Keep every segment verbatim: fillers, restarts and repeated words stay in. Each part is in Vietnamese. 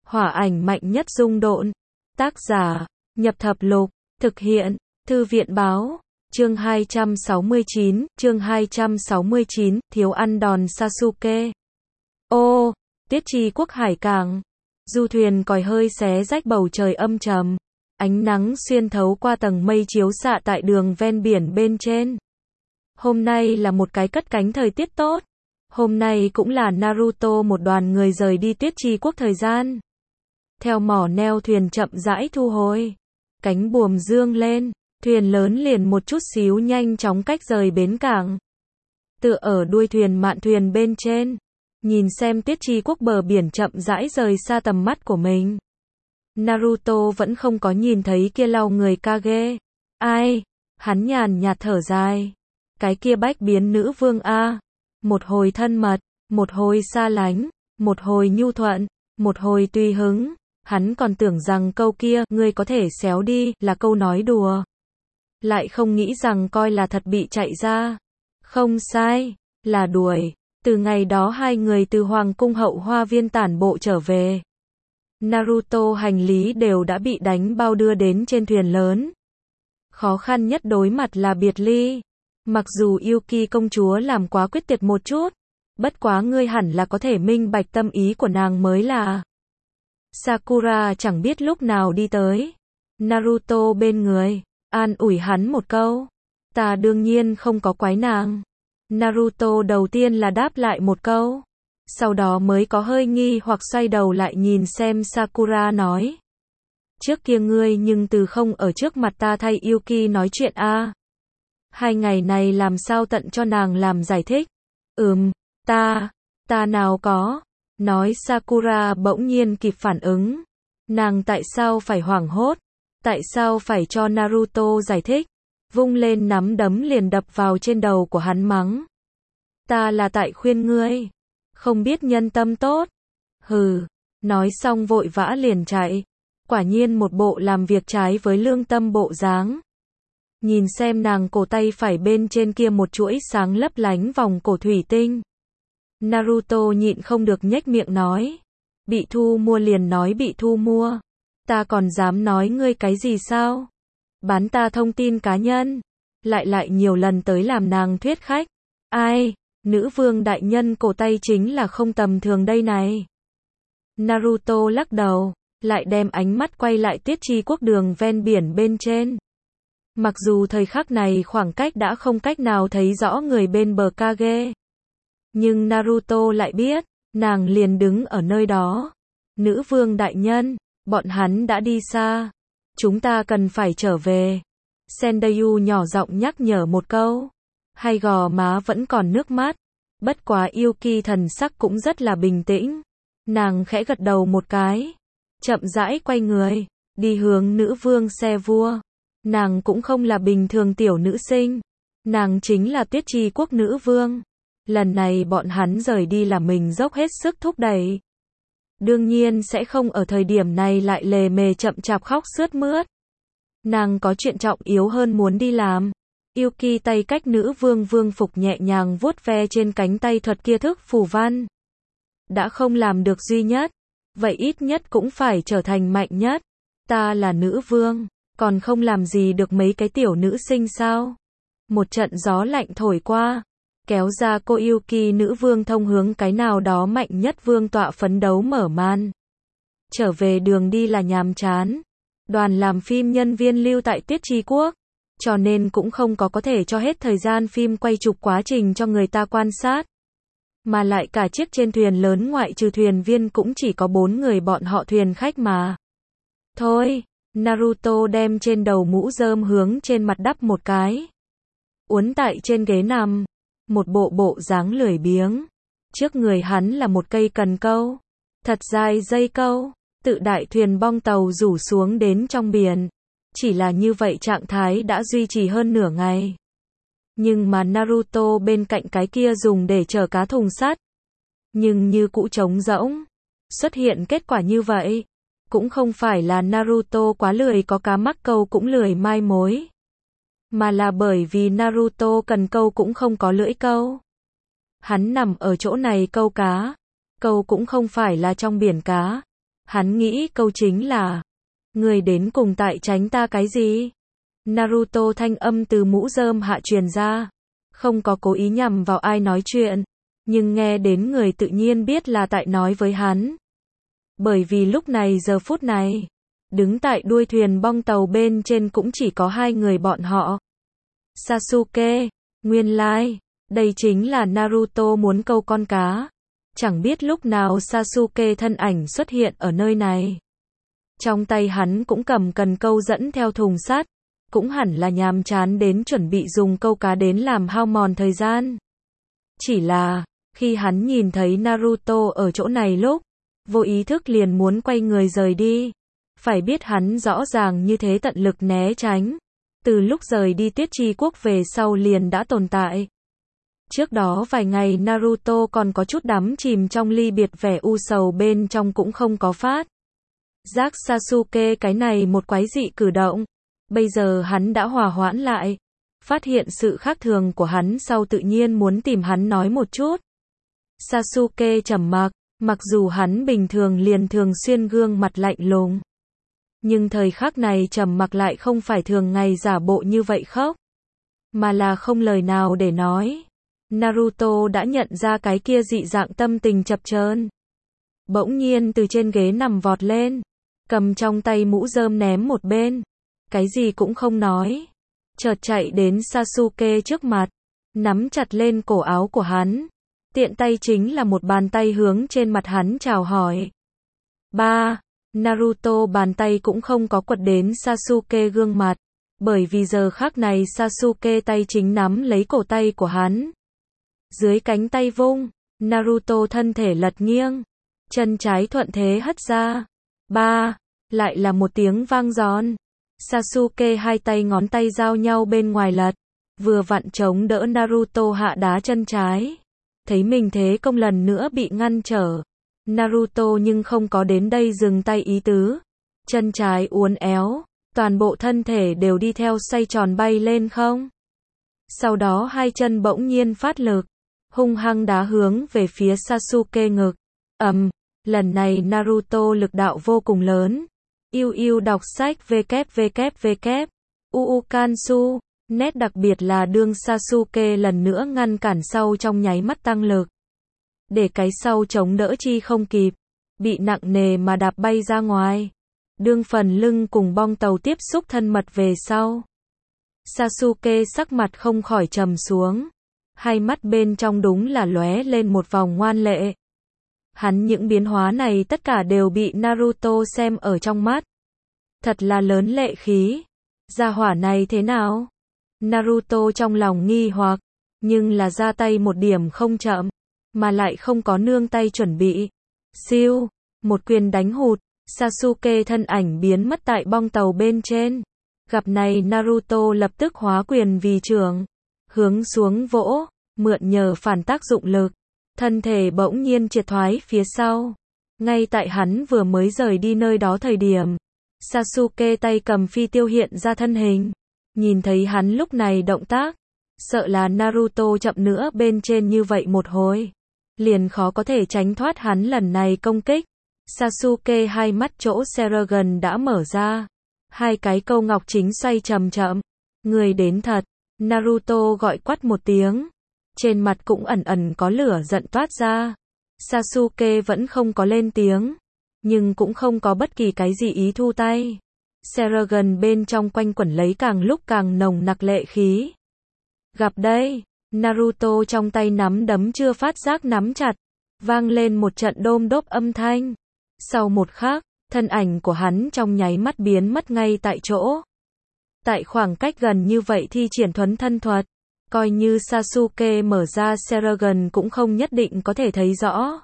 Hỏa ảnh mạnh nhất dung độn. Tác giả, Nhập Thập Lục. Thực hiện, Thư viện Báo. Chương hai trăm sáu mươi chín, chương hai trăm sáu mươi chín, thiếu ăn đòn Sasuke. Ô, Tiết Chi Quốc hải cảng. Du thuyền còi hơi xé rách bầu trời âm trầm. Ánh nắng xuyên thấu qua tầng mây chiếu xạ tại đường ven biển bên trên. Hôm nay là một cái cất cánh thời tiết tốt. Hôm nay cũng là Naruto một đoàn người rời đi Tiết Chi Quốc thời gian. Theo mỏ neo thuyền chậm rãi thu hồi. Cánh buồm dương lên, thuyền lớn liền một chút xíu nhanh chóng cách rời bến cảng. Tựa ở đuôi thuyền mạn thuyền bên trên, nhìn xem Tiết Chi Quốc bờ biển chậm rãi rời xa tầm mắt của mình. Naruto vẫn không có nhìn thấy kia lau người Kage. Ai? Hắn nhàn nhạt thở dài. Cái kia bách biến nữ vương a, một hồi thân mật, một hồi xa lánh, một hồi nhu thuận, một hồi tùy hứng. Hắn còn tưởng rằng câu kia, ngươi có thể xéo đi, là câu nói đùa. Lại không nghĩ rằng coi là thật bị chạy ra. Không sai, là đuổi. Từ ngày đó hai người từ Hoàng cung hậu hoa viên tản bộ trở về. Naruto hành lý đều đã bị đánh bao đưa đến trên thuyền lớn. Khó khăn nhất đối mặt là biệt ly. Mặc dù Yuki công chúa làm quá quyết tuyệt một chút, bất quá ngươi hẳn là có thể minh bạch tâm ý của nàng mới là. Sakura chẳng biết lúc nào đi tới. Naruto bên người, an ủi hắn một câu. Ta đương nhiên không có quái nàng. Naruto đầu tiên là đáp lại một câu. Sau đó mới có hơi nghi hoặc xoay đầu lại nhìn xem Sakura nói. Trước kia ngươi nhưng từ không ở trước mặt ta thay Yuki nói chuyện a. À. Hai ngày này làm sao tận cho nàng làm giải thích. Ừm, ta, ta nào có. Nói Sakura bỗng nhiên kịp phản ứng. Nàng tại sao phải hoảng hốt? Tại sao phải cho Naruto giải thích? Vung lên nắm đấm liền đập vào trên đầu của hắn mắng. Ta là tại khuyên ngươi. Không biết nhân tâm tốt. Hừ. Nói xong vội vã liền chạy. Quả nhiên một bộ làm việc trái với lương tâm bộ dáng. Nhìn xem nàng cổ tay phải bên trên kia một chuỗi sáng lấp lánh vòng cổ thủy tinh. Naruto nhịn không được nhếch miệng nói. Bị thu mua liền nói bị thu mua. Ta còn dám nói ngươi cái gì sao? Bán ta thông tin cá nhân. Lại lại nhiều lần tới làm nàng thuyết khách. Ai? Nữ vương đại nhân cổ tay chính là không tầm thường đây này. Naruto lắc đầu. Lại đem ánh mắt quay lại Tiết Chi Quốc đường ven biển bên trên. Mặc dù thời khắc này khoảng cách đã không cách nào thấy rõ người bên bờ Kage. Nhưng Naruto lại biết, nàng liền đứng ở nơi đó. Nữ vương đại nhân, bọn hắn đã đi xa. Chúng ta cần phải trở về. Sendayu nhỏ giọng nhắc nhở một câu. Hay gò má vẫn còn nước mắt. Bất quá Yuki thần sắc cũng rất là bình tĩnh. Nàng khẽ gật đầu một cái. Chậm rãi quay người, đi hướng nữ vương xe vua. Nàng cũng không là bình thường tiểu nữ sinh. Nàng chính là Tiết Chi Quốc nữ vương. Lần này bọn hắn rời đi là mình dốc hết sức thúc đẩy. Đương nhiên sẽ không ở thời điểm này lại lề mề chậm chạp khóc sướt mướt. Nàng có chuyện trọng yếu hơn muốn đi làm. Yuki tay cách nữ vương vương phục nhẹ nhàng vuốt ve trên cánh tay thuật kia thức phù văn. Đã không làm được duy nhất. Vậy ít nhất cũng phải trở thành mạnh nhất. Ta là nữ vương. Còn không làm gì được mấy cái tiểu nữ sinh sao? Một trận gió lạnh thổi qua. Kéo ra cô Yuki nữ vương thông hướng cái nào đó mạnh nhất vương tọa phấn đấu mở màn. Trở về đường đi là nhàm chán. Đoàn làm phim nhân viên lưu tại Tiết Chi Quốc. Cho nên cũng không có có thể cho hết thời gian phim quay chụp quá trình cho người ta quan sát. Mà lại cả chiếc trên thuyền lớn ngoại trừ thuyền viên cũng chỉ có bốn người bọn họ thuyền khách mà. Thôi, Naruto đem trên đầu mũ rơm hướng trên mặt đắp một cái. Uốn tại trên ghế nằm. Một bộ bộ dáng lười biếng. Trước người hắn là một cây cần câu. Thật dài dây câu. Tự đại thuyền bong tàu rủ xuống đến trong biển. Chỉ là như vậy trạng thái đã duy trì hơn nửa ngày. Nhưng mà Naruto bên cạnh cái kia dùng để chở cá thùng sắt. Nhưng như cũ trống rỗng. Xuất hiện kết quả như vậy. Cũng không phải là Naruto quá lười có cá mắc câu cũng lười mai mối. Mà là bởi vì Naruto cần câu cũng không có lưỡi câu. Hắn nằm ở chỗ này câu cá. Câu cũng không phải là trong biển cá. Hắn nghĩ câu chính là, người đến cùng tại tránh ta cái gì? Naruto thanh âm từ mũ rơm hạ truyền ra, không có cố ý nhằm vào ai nói chuyện, nhưng nghe đến người tự nhiên biết là tại nói với hắn. Bởi vì lúc này giờ phút này, đứng tại đuôi thuyền bong tàu bên trên cũng chỉ có hai người bọn họ. Sasuke, nguyên lai, đây chính là Naruto muốn câu con cá. Chẳng biết lúc nào Sasuke thân ảnh xuất hiện ở nơi này. Trong tay hắn cũng cầm cần câu dẫn theo thùng sắt, cũng hẳn là nhàm chán đến chuẩn bị dùng câu cá đến làm hao mòn thời gian. Chỉ là, khi hắn nhìn thấy Naruto ở chỗ này lúc, vô ý thức liền muốn quay người rời đi. Phải biết hắn rõ ràng như thế tận lực né tránh. Từ lúc rời đi Tuyết Chi Quốc về sau liền đã tồn tại. Trước đó vài ngày Naruto còn có chút đắm chìm trong ly biệt vẻ u sầu bên trong cũng không có phát giác Sasuke cái này một quái dị cử động. Bây giờ hắn đã hòa hoãn lại. Phát hiện sự khác thường của hắn sau tự nhiên muốn tìm hắn nói một chút. Sasuke trầm mặc, mặc dù hắn bình thường liền thường xuyên gương mặt lạnh lùng. Nhưng thời khắc này trầm mặc lại không phải thường ngày giả bộ như vậy khóc. Mà là không lời nào để nói. Naruto đã nhận ra cái kia dị dạng tâm tình chập chờn. Bỗng nhiên từ trên ghế nằm vọt lên. Cầm trong tay mũ rơm ném một bên. Cái gì cũng không nói. Chợt chạy đến Sasuke trước mặt. Nắm chặt lên cổ áo của hắn. Tiện tay chính là một bàn tay hướng trên mặt hắn chào hỏi. Ba. Naruto bàn tay cũng không có quật đến Sasuke gương mặt. Bởi vì giờ khắc này Sasuke tay chính nắm lấy cổ tay của hắn. Dưới cánh tay vung, Naruto thân thể lật nghiêng. Chân trái thuận thế hất ra. Ba. Lại là một tiếng vang giòn. Sasuke hai tay ngón tay giao nhau bên ngoài lật. Vừa vặn chống đỡ Naruto hạ đá chân trái. Thấy mình thế công lần nữa bị ngăn trở. Naruto nhưng không có đến đây dừng tay ý tứ. Chân trái uốn éo. Toàn bộ thân thể đều đi theo xoay tròn bay lên không. Sau đó hai chân bỗng nhiên phát lực. Hung hăng đá hướng về phía Sasuke ngực. Ầm. Um, lần này Naruto lực đạo vô cùng lớn. Yêu yêu đọc sách www. Uukansu. Nét đặc biệt là đương Sasuke lần nữa ngăn cản sau trong nháy mắt tăng lực. Để cái sau chống đỡ chi không kịp. Bị nặng nề mà đạp bay ra ngoài. Đương phần lưng cùng bong tàu tiếp xúc thân mật về sau. Sasuke sắc mặt không khỏi trầm xuống. Hai mắt bên trong đúng là lóe lên một vòng ngoan lệ. Hắn những biến hóa này tất cả đều bị Naruto xem ở trong mắt. Thật là lớn lệ khí. Gia hỏa này thế nào? Naruto trong lòng nghi hoặc. Nhưng là ra tay một điểm không chậm. Mà lại không có nương tay chuẩn bị. Siêu. Một quyền đánh hụt. Sasuke thân ảnh biến mất tại bong tàu bên trên. Gặp này Naruto lập tức hóa quyền vì trưởng. Hướng xuống vỗ. Mượn nhờ phản tác dụng lực. Thân thể bỗng nhiên triệt thoái phía sau. Ngay tại hắn vừa mới rời đi nơi đó thời điểm. Sasuke tay cầm phi tiêu hiện ra thân hình. Nhìn thấy hắn lúc này động tác. Sợ là Naruto chậm nữa bên trên như vậy một hồi. Liền khó có thể tránh thoát hắn lần này công kích. Sasuke hai mắt chỗ Sharingan đã mở ra. Hai cái câu ngọc chính xoay chậm chậm. Người đến thật. Naruto gọi quát một tiếng. Trên mặt cũng ẩn ẩn có lửa giận toát ra. Sasuke vẫn không có lên tiếng. Nhưng cũng không có bất kỳ cái gì ý thu tay. Sharingan bên trong quanh quẩn lấy càng lúc càng nồng nặc lệ khí. Gặp đây. Naruto trong tay nắm đấm chưa phát giác nắm chặt. Vang lên một trận đôm đốp âm thanh. Sau một khắc, thân ảnh của hắn trong nháy mắt biến mất ngay tại chỗ. Tại khoảng cách gần như vậy thi triển thuấn thân thuật. Coi như Sasuke mở ra Sharingan cũng không nhất định có thể thấy rõ.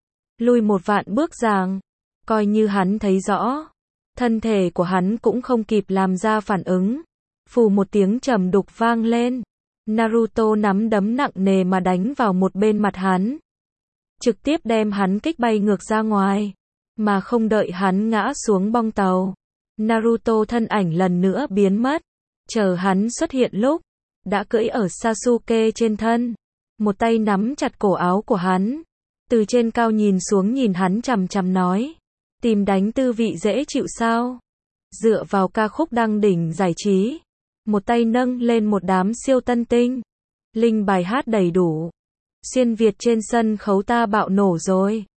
Lui một vạn bước giàng. Coi như hắn thấy rõ. Thân thể của hắn cũng không kịp làm ra phản ứng. Phù một tiếng trầm đục vang lên. Naruto nắm đấm nặng nề mà đánh vào một bên mặt hắn. Trực tiếp đem hắn kích bay ngược ra ngoài. Mà không đợi hắn ngã xuống bong tàu. Naruto thân ảnh lần nữa biến mất. Chờ hắn xuất hiện lúc. Đã cưỡi ở Sasuke trên thân. Một tay nắm chặt cổ áo của hắn. Từ trên cao nhìn xuống nhìn hắn chằm chằm nói. Tìm đánh tư vị dễ chịu sao? Dựa vào ca khúc đăng đỉnh giải trí. Một tay nâng lên một đám siêu tân tinh. Linh bài hát đầy đủ. Xuyên Việt trên sân khấu ta bạo nổ rồi.